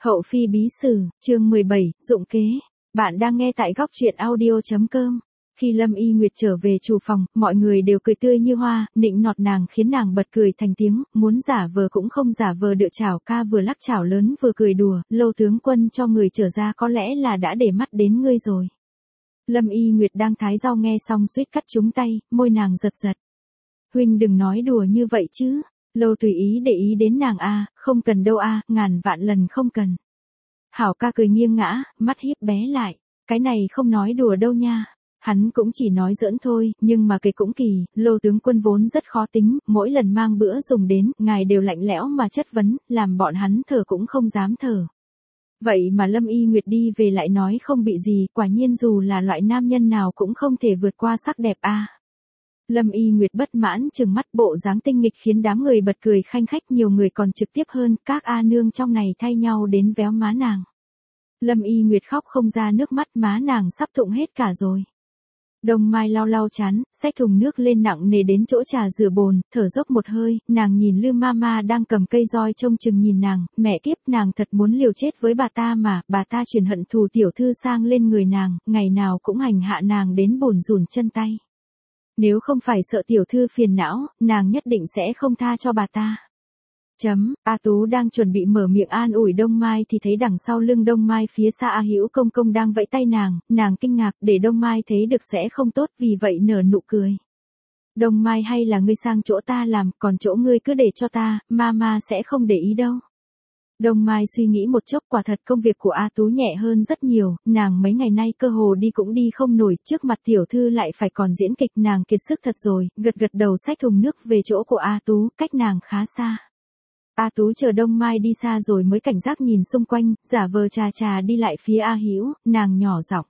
Hậu phi bí sử, chương 17, dụng kế. Bạn đang nghe tại góc truyện audio.com. Khi Lâm Y Nguyệt trở về chủ phòng, mọi người đều cười tươi như hoa, nịnh nọt nàng khiến nàng bật cười thành tiếng, muốn giả vờ cũng không giả vờ đựa chảo ca vừa lắc chảo lớn vừa cười đùa, Lâu tướng quân cho người trở ra có lẽ là đã để mắt đến ngươi rồi. Lâm Y Nguyệt đang thái rau nghe xong suýt cắt trúng tay, môi nàng giật giật. Huynh đừng nói đùa như vậy chứ. Lâu tùy ý để ý đến nàng a, không cần đâu a, ngàn vạn lần không cần. Hảo ca cười nghiêng ngã, mắt híp bé lại, cái này không nói đùa đâu nha. Hắn cũng chỉ nói giỡn thôi, nhưng mà kể cũng kỳ, Lô tướng quân vốn rất khó tính, mỗi lần mang bữa dùng đến, ngài đều lạnh lẽo mà chất vấn, làm bọn hắn thở cũng không dám thở. Vậy mà Lâm Y Nguyệt đi về lại nói không bị gì, quả nhiên dù là loại nam nhân nào cũng không thể vượt qua sắc đẹp a. Lâm Y Nguyệt bất mãn trừng mắt, bộ dáng tinh nghịch khiến đám người bật cười khanh khách, nhiều người còn trực tiếp hơn, các a nương trong này thay nhau đến véo má nàng. Lâm Y Nguyệt khóc không ra nước mắt, má nàng sắp thụng hết cả rồi. Đông Mai lau lau chán, xách thùng nước lên nặng nề đến chỗ trà rửa bồn, thở dốc một hơi, nàng nhìn Lư Mama đang cầm cây roi trông chừng nhìn nàng, mẹ kiếp, nàng thật muốn liều chết với bà ta mà, bà ta truyền hận thù tiểu thư sang lên người nàng, ngày nào cũng hành hạ nàng đến bồn rùn chân tay. Nếu không phải sợ tiểu thư phiền não, nàng nhất định sẽ không tha cho bà ta. A Tú đang chuẩn bị mở miệng an ủi Đông Mai thì thấy đằng sau lưng Đông Mai phía xa A Hữu Công Công đang vẫy tay nàng kinh ngạc, để Đông Mai thấy được sẽ không tốt, vì vậy nở nụ cười. Đông Mai, hay là ngươi sang chỗ ta làm, còn chỗ ngươi cứ để cho ta, mama sẽ không để ý đâu. Đông Mai suy nghĩ một chốc, quả thật công việc của A Tú nhẹ hơn rất nhiều, nàng mấy ngày nay cơ hồ đi cũng đi không nổi, trước mặt tiểu thư lại phải còn diễn kịch, nàng kiệt sức thật rồi, gật đầu xách thùng nước về chỗ của A Tú, cách nàng khá xa. A Tú chờ Đông Mai đi xa rồi mới cảnh giác nhìn xung quanh, giả vờ trà đi lại phía A Hữu, nàng nhỏ giọng.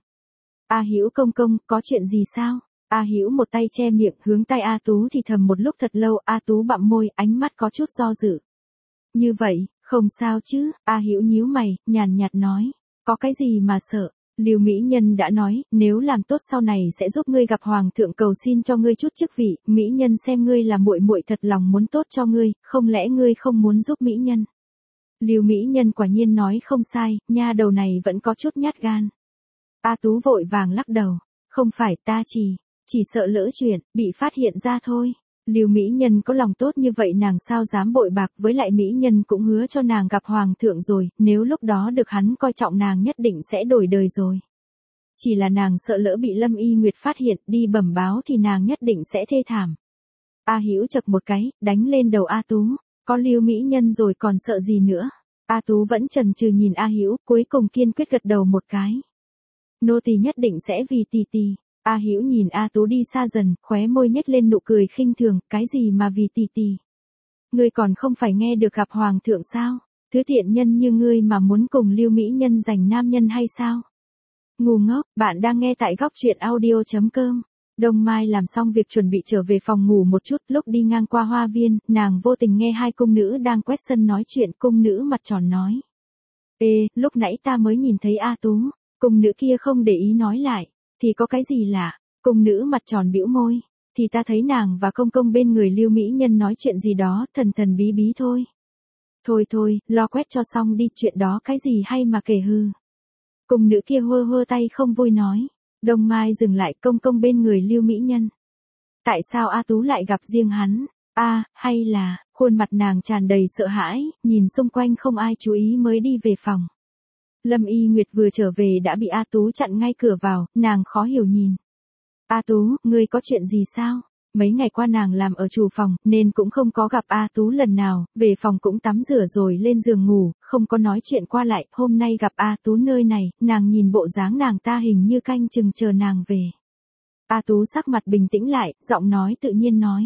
A Hữu Công Công, có chuyện gì sao? A Hữu một tay che miệng, hướng tay A Tú thì thầm một lúc thật lâu, A Tú bặm môi, ánh mắt có chút do dự. Như vậy, không sao chứ? A Hữu nhíu mày, nhàn nhạt nói, có cái gì mà sợ? Lưu Mỹ Nhân đã nói, nếu làm tốt sau này sẽ giúp ngươi gặp hoàng thượng cầu xin cho ngươi chút chức vị, Mỹ Nhân xem ngươi là muội muội thật lòng muốn tốt cho ngươi, không lẽ ngươi không muốn giúp Mỹ Nhân? Lưu Mỹ Nhân quả nhiên nói không sai, nha đầu này vẫn có chút nhát gan. A Tú vội vàng lắc đầu, không phải, ta chỉ sợ lỡ chuyện, bị phát hiện ra thôi. Lưu Mỹ Nhân có lòng tốt như vậy nàng sao dám bội bạc, với lại Mỹ Nhân cũng hứa cho nàng gặp hoàng thượng rồi, nếu lúc đó được hắn coi trọng nàng nhất định sẽ đổi đời rồi. Chỉ là nàng sợ lỡ bị Lâm Y Nguyệt phát hiện, đi bẩm báo thì nàng nhất định sẽ thê thảm. A Hữu chậc một cái, đánh lên đầu A Tú, có Lưu Mỹ Nhân rồi còn sợ gì nữa. A Tú vẫn chần chừ nhìn A Hữu, cuối cùng kiên quyết gật đầu một cái. Nô tỳ nhất định sẽ vì tỳ. A Hữu nhìn A Tú đi xa dần, khóe môi nhếch lên nụ cười khinh thường, cái gì mà vì tỳ. Ngươi còn không phải nghe được gặp hoàng thượng sao? Thứ tiện nhân như ngươi mà muốn cùng Lưu Mỹ Nhân giành nam nhân hay sao? Ngu ngốc, bạn đang nghe tại góc truyện audio.com. Đông Mai làm xong việc chuẩn bị trở về phòng ngủ một chút, lúc đi ngang qua hoa viên, nàng vô tình nghe hai cung nữ đang quét sân nói chuyện, cung nữ mặt tròn nói. Ê, lúc nãy ta mới nhìn thấy A Tú, cung nữ kia không để ý nói lại. Thì có cái gì lạ? Cung nữ mặt tròn bĩu môi. Thì ta thấy nàng và công công bên người Lưu Mỹ Nhân nói chuyện gì đó, thần bí thôi. Thôi, lo quét cho xong đi, chuyện đó cái gì hay mà kể hư. Cung nữ kia hơ tay không vui nói. Đông Mai dừng lại, công công bên người Lưu Mỹ Nhân. Tại sao A Tú lại gặp riêng hắn? Hay là, khuôn mặt nàng tràn đầy sợ hãi, nhìn xung quanh không ai chú ý mới đi về phòng. Lâm Y Nguyệt vừa trở về đã bị A Tú chặn ngay cửa vào, nàng khó hiểu nhìn. A Tú, ngươi có chuyện gì sao? Mấy ngày qua nàng làm ở chủ phòng, nên cũng không có gặp A Tú lần nào, về phòng cũng tắm rửa rồi lên giường ngủ, không có nói chuyện qua lại, hôm nay gặp A Tú nơi này, nàng nhìn bộ dáng nàng ta hình như canh chừng chờ nàng về. A Tú sắc mặt bình tĩnh lại, giọng nói tự nhiên nói.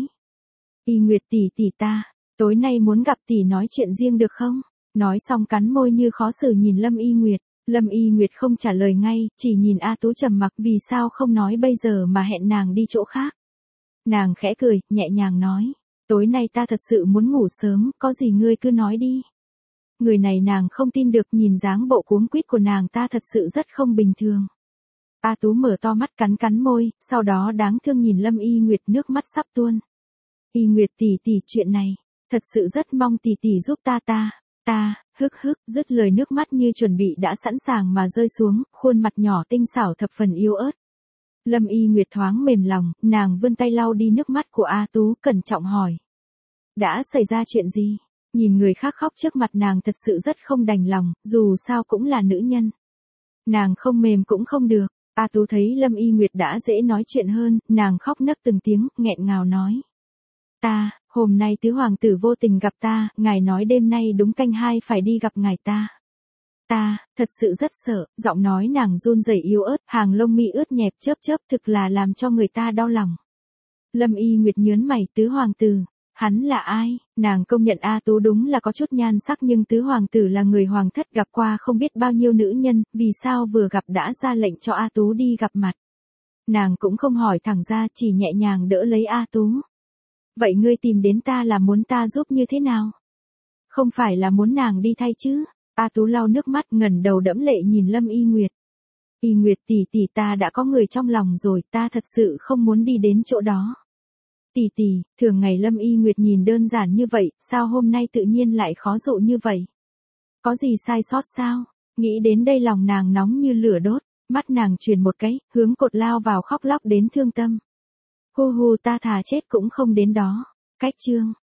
Y Nguyệt tỷ ta, tối nay muốn gặp tỷ nói chuyện riêng được không? Nói xong cắn môi như khó xử nhìn Lâm Y Nguyệt. Lâm Y Nguyệt không trả lời ngay, chỉ nhìn A Tú trầm mặc, vì sao không nói bây giờ mà hẹn nàng đi chỗ khác. Nàng khẽ cười, nhẹ nhàng nói, tối nay ta thật sự muốn ngủ sớm, có gì ngươi cứ nói đi. Người này nàng không tin được, nhìn dáng bộ cuống quýt của nàng ta thật sự rất không bình thường. A Tú mở to mắt cắn môi, sau đó đáng thương nhìn Lâm Y Nguyệt, nước mắt sắp tuôn. Y Nguyệt tỷ, chuyện này, thật sự rất mong tỷ giúp ta. Ta, dứt lời nước mắt như chuẩn bị đã sẵn sàng mà rơi xuống, khuôn mặt nhỏ tinh xảo thập phần yếu ớt. Lâm Y Nguyệt thoáng mềm lòng, nàng vươn tay lau đi nước mắt của A Tú, cẩn trọng hỏi. Đã xảy ra chuyện gì? Nhìn người khác khóc trước mặt nàng thật sự rất không đành lòng, dù sao cũng là nữ nhân. Nàng không mềm cũng không được. A Tú thấy Lâm Y Nguyệt đã dễ nói chuyện hơn, nàng khóc nấc từng tiếng, nghẹn ngào nói. Hôm nay tứ hoàng tử vô tình gặp ta, ngài nói đêm nay đúng canh 2 phải đi gặp ngài ta. Ta, thật sự rất sợ, giọng nói nàng run rẩy yếu ớt, hàng lông mi ướt nhẹp chớp thực là làm cho người ta đau lòng. Lâm Y Nguyệt nhớn mày, tứ hoàng tử, hắn là ai? Nàng công nhận A Tú đúng là có chút nhan sắc nhưng tứ hoàng tử là người hoàng thất gặp qua không biết bao nhiêu nữ nhân, vì sao vừa gặp đã ra lệnh cho A Tú đi gặp mặt. Nàng cũng không hỏi thẳng ra, chỉ nhẹ nhàng đỡ lấy A Tú. Vậy ngươi tìm đến ta là muốn ta giúp như thế nào? Không phải là muốn nàng đi thay chứ? A Tú lau nước mắt ngẩng đầu đẫm lệ nhìn Lâm Y Nguyệt. Y Nguyệt tỷ tỷ, ta đã có người trong lòng rồi, ta thật sự không muốn đi đến chỗ đó. Tỷ tỷ, thường ngày Lâm Y Nguyệt nhìn đơn giản như vậy, sao hôm nay tự nhiên lại khó dụ như vậy? Có gì sai sót sao? Nghĩ đến đây lòng nàng nóng như lửa đốt, mắt nàng chuyển một cái, hướng cột lao vào khóc lóc đến thương tâm. Hu ta thà chết cũng không đến đó. Cách chương